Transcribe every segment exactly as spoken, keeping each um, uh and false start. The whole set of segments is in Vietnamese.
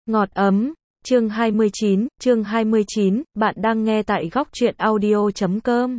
Ngọt ấm, chương hai mươi chín, chương hai mươi chín, bạn đang nghe tại góc truyện audio chấm com.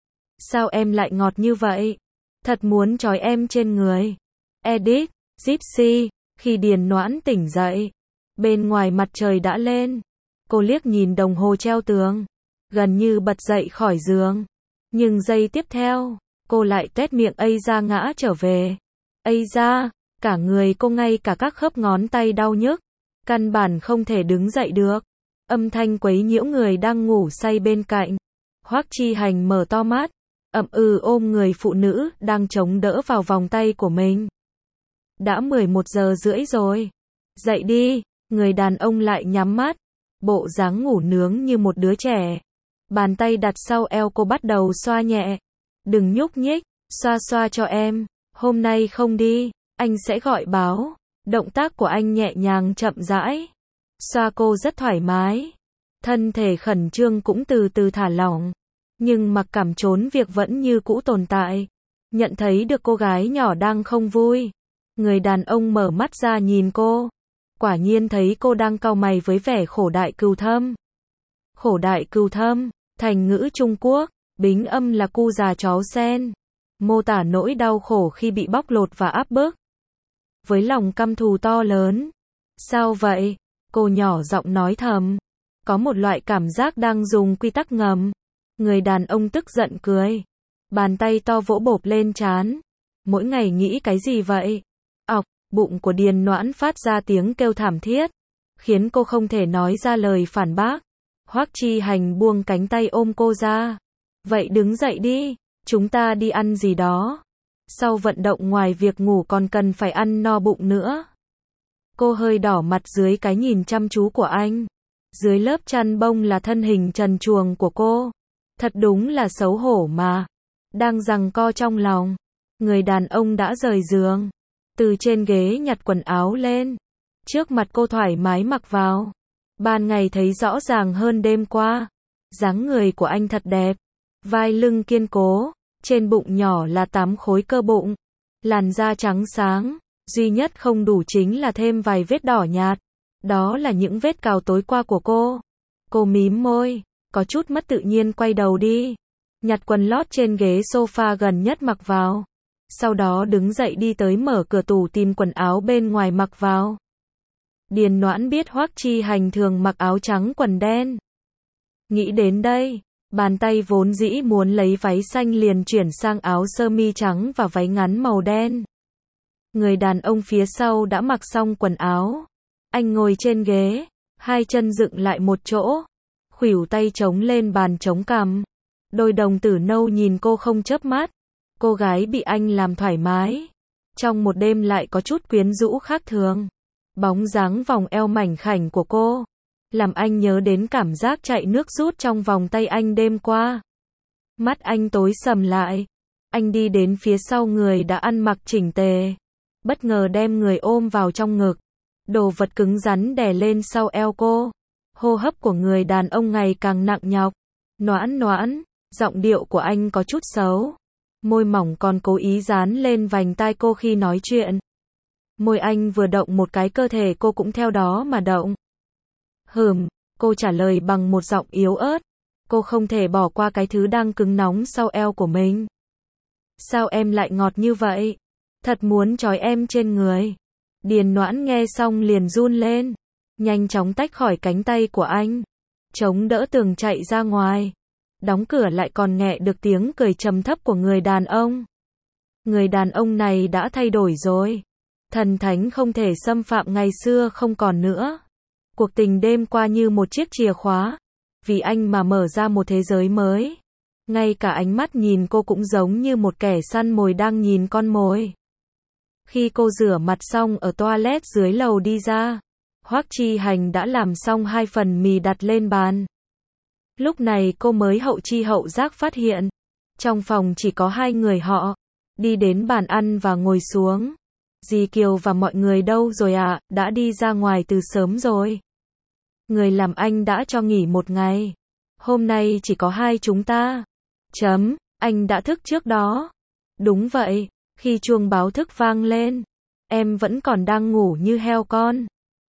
Sao em lại ngọt như vậy? Thật muốn trói em trên người. Edit, Gypsy, khi Điền Noãn tỉnh dậy, bên ngoài mặt trời đã lên. Cô liếc nhìn đồng hồ treo tường, gần như bật dậy khỏi giường. Nhưng giây tiếp theo, cô lại tuét miệng ây ra ngã trở về. Ây ra, cả người cô ngay cả các khớp ngón tay đau nhức. Căn bản không thể đứng dậy được. Âm thanh quấy nhiễu người đang ngủ say bên cạnh. Hoắc Chi Hành mở to mắt, ậm ừ ôm người phụ nữ đang chống đỡ vào vòng tay của mình. Đã mười một giờ rưỡi rồi. Dậy đi, người đàn ông lại nhắm mắt, bộ dáng ngủ nướng như một đứa trẻ. Bàn tay đặt sau eo cô bắt đầu xoa nhẹ. Đừng nhúc nhích, xoa xoa cho em. Hôm nay không đi, anh sẽ gọi báo. Động tác của anh nhẹ nhàng chậm rãi. Xoa cô rất thoải mái. Thân thể khẩn trương cũng từ từ thả lỏng. Nhưng mặc cảm trốn việc vẫn như cũ tồn tại. Nhận thấy được cô gái nhỏ đang không vui. Người đàn ông mở mắt ra nhìn cô. Quả nhiên thấy cô đang cau mày với vẻ khổ đại cừu thâm. Khổ đại cừu thâm, thành ngữ Trung Quốc, bính âm là cu già chó sen. Mô tả nỗi đau khổ khi bị bóc lột và áp bức. Với lòng căm thù to lớn. Sao vậy? Cô nhỏ giọng nói thầm. Có một loại cảm giác đang dùng quy tắc ngầm. Người đàn ông tức giận cười. Bàn tay to vỗ bộp lên trán. Mỗi ngày nghĩ cái gì vậy? Ọc, bụng của Điền Noãn phát ra tiếng kêu thảm thiết. Khiến cô không thể nói ra lời phản bác. Hoắc Chi Hành buông cánh tay ôm cô ra. Vậy đứng dậy đi, chúng ta đi ăn gì đó. Sau vận động ngoài việc ngủ còn cần phải ăn no bụng nữa. Cô hơi đỏ mặt dưới cái nhìn chăm chú của anh. Dưới lớp chăn bông là thân hình trần truồng của cô. Thật đúng là xấu hổ mà. Đang giằng co trong lòng. Người đàn ông đã rời giường. Từ trên ghế nhặt quần áo lên. Trước mặt cô thoải mái mặc vào. Ban ngày thấy rõ ràng hơn đêm qua. Dáng người của anh thật đẹp. Vai lưng kiên cố. Trên bụng nhỏ là tám khối cơ bụng. Làn da trắng sáng. Duy nhất không đủ chính là thêm vài vết đỏ nhạt. Đó là những vết cào tối qua của cô. Cô mím môi. Có chút mất tự nhiên quay đầu đi. Nhặt quần lót trên ghế sofa gần nhất mặc vào. Sau đó đứng dậy đi tới mở cửa tủ tìm quần áo bên ngoài mặc vào. Điền Noãn biết Hoắc Chi Hành thường mặc áo trắng quần đen. Nghĩ đến đây. Bàn tay vốn dĩ muốn lấy váy xanh liền chuyển sang áo sơ mi trắng và váy ngắn màu đen. Người đàn ông phía sau đã mặc xong quần áo. Anh ngồi trên ghế, hai chân dựng lại một chỗ, khuỷu tay chống lên bàn chống cằm. Đôi đồng tử nâu nhìn cô không chớp mắt. Cô gái bị anh làm thoải mái. Trong một đêm lại có chút quyến rũ khác thường. Bóng dáng vòng eo mảnh khảnh của cô làm anh nhớ đến cảm giác chạy nước rút trong vòng tay anh đêm qua. Mắt anh tối sầm lại. Anh đi đến phía sau người đã ăn mặc chỉnh tề. Bất ngờ đem người ôm vào trong ngực. Đồ vật cứng rắn đè lên sau eo cô. Hô hấp của người đàn ông ngày càng nặng nhọc. Noãn Noãn, giọng điệu của anh có chút xấu. Môi mỏng còn cố ý dán lên vành tai cô khi nói chuyện. Môi anh vừa động một cái cơ thể cô cũng theo đó mà động. Hừm, cô trả lời bằng một giọng yếu ớt. Cô không thể bỏ qua cái thứ đang cứng nóng sau eo của mình. Sao em lại ngọt như vậy? Thật muốn trói em trên người. Điền Noãn nghe xong liền run lên. Nhanh chóng tách khỏi cánh tay của anh. Chống đỡ tường chạy ra ngoài. Đóng cửa lại còn nghe được tiếng cười trầm thấp của người đàn ông. Người đàn ông này đã thay đổi rồi. Thần thánh không thể xâm phạm ngày xưa không còn nữa. Cuộc tình đêm qua như một chiếc chìa khóa. Vì anh mà mở ra một thế giới mới. Ngay cả ánh mắt nhìn cô cũng giống như một kẻ săn mồi đang nhìn con mồi. Khi cô rửa mặt xong ở toilet dưới lầu đi ra. Hoắc Chi Hành đã làm xong hai phần mì đặt lên bàn. Lúc này cô mới hậu chi hậu giác phát hiện. Trong phòng chỉ có hai người họ. Đi đến bàn ăn và ngồi xuống. Dì Kiều và mọi người đâu rồi ạ? À? Đã đi ra ngoài từ sớm rồi. Người làm anh đã cho nghỉ một ngày. Hôm nay chỉ có hai chúng ta. Chấm, anh đã thức trước đó. Đúng vậy, khi chuông báo thức vang lên. Em vẫn còn đang ngủ như heo con.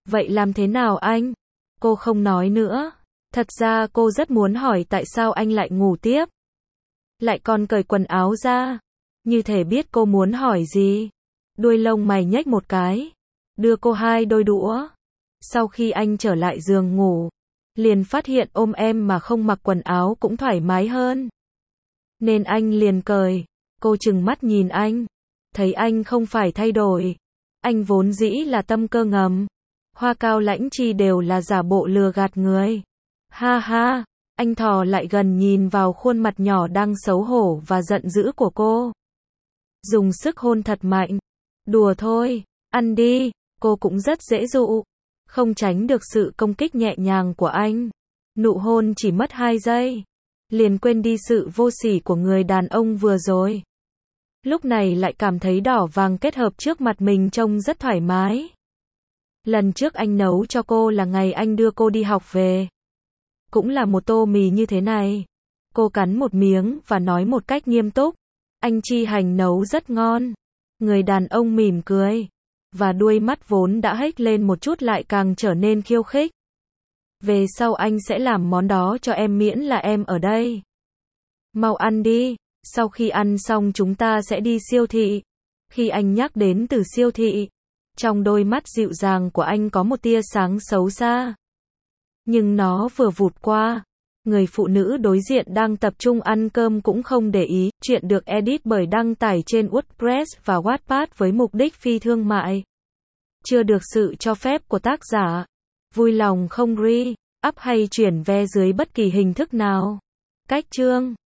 Vậy làm thế nào anh? Cô không nói nữa. Thật ra cô rất muốn hỏi tại sao anh lại ngủ tiếp. Lại còn cởi quần áo ra. Như thể biết cô muốn hỏi gì. Đuôi lông mày nhếch một cái. Đưa cô hai đôi đũa. Sau khi anh trở lại giường ngủ, liền phát hiện ôm em mà không mặc quần áo cũng thoải mái hơn. Nên anh liền cởi. Cô trừng mắt nhìn anh. Thấy anh không phải thay đổi. Anh vốn dĩ là tâm cơ ngầm. Hoa Cao Lãnh Chi đều là giả bộ lừa gạt người. Ha ha, anh thò lại gần nhìn vào khuôn mặt nhỏ đang xấu hổ và giận dữ của cô. Dùng sức hôn thật mạnh. Đùa thôi, ăn đi, cô cũng rất dễ dụ. Không tránh được sự công kích nhẹ nhàng của anh. Nụ hôn chỉ mất hai giây. Liền quên đi sự vô sỉ của người đàn ông vừa rồi. Lúc này lại cảm thấy đỏ vàng kết hợp trước mặt mình trông rất thoải mái. Lần trước anh nấu cho cô là ngày anh đưa cô đi học về. Cũng là một tô mì như thế này. Cô cắn một miếng và nói một cách nghiêm túc. Anh Chi Hành nấu rất ngon. Người đàn ông mỉm cười. Và đuôi mắt vốn đã hếch lên một chút lại càng trở nên khiêu khích. Về sau anh sẽ làm món đó cho em miễn là em ở đây. Mau ăn đi. Sau khi ăn xong chúng ta sẽ đi siêu thị. Khi anh nhắc đến từ siêu thị, trong đôi mắt dịu dàng của anh có một tia sáng xấu xa. Nhưng nó vừa vụt qua. Người phụ nữ đối diện đang tập trung ăn cơm cũng không để ý. Chuyện được edit bởi đăng tải trên WordPress và Wattpad với mục đích phi thương mại. Chưa được sự cho phép của tác giả. Vui lòng không re, up hay chuyển ve dưới bất kỳ hình thức nào. Cách chương